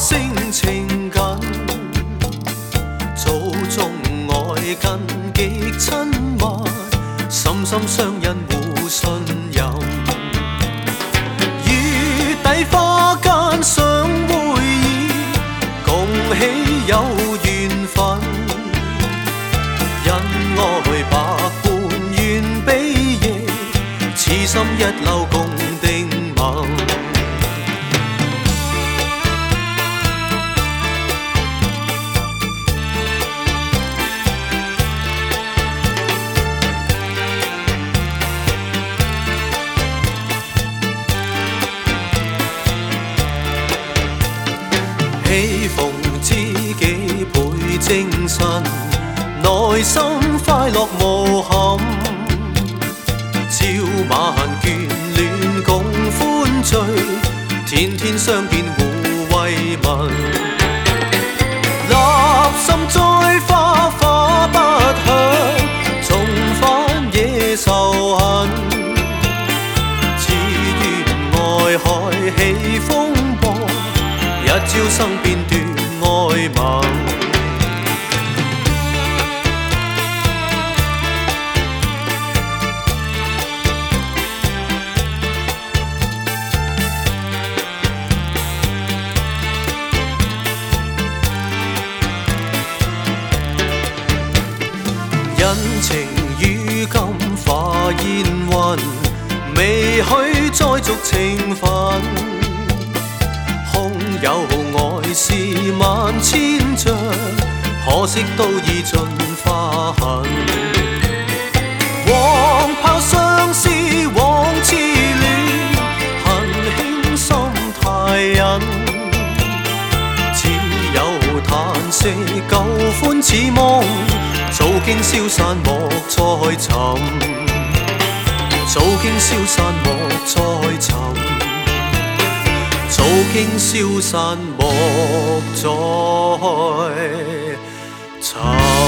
聲情緊，祖宗愛近極親密，深深相印互信任。月底花間相會意，共喜有緣分。恩愛百般願比翼，此心一縷共定盟。喜逢知己倍精神，內心快樂無憾。朝晚眷戀共歡聚，天天相見互慰問。立心栽花花不響，重返野仇恨。只願愛海起風波，一朝生變斷愛盟。恩情於今化煙雲，未許再續情分。空有愛是萬千丈，可惜都已盡花痕。黃炮相思往痴戀，恨輕心太隱。只有嘆息舊歡似夢，早經消散莫再尋，早經消散莫再尋，早經消散莫再尋。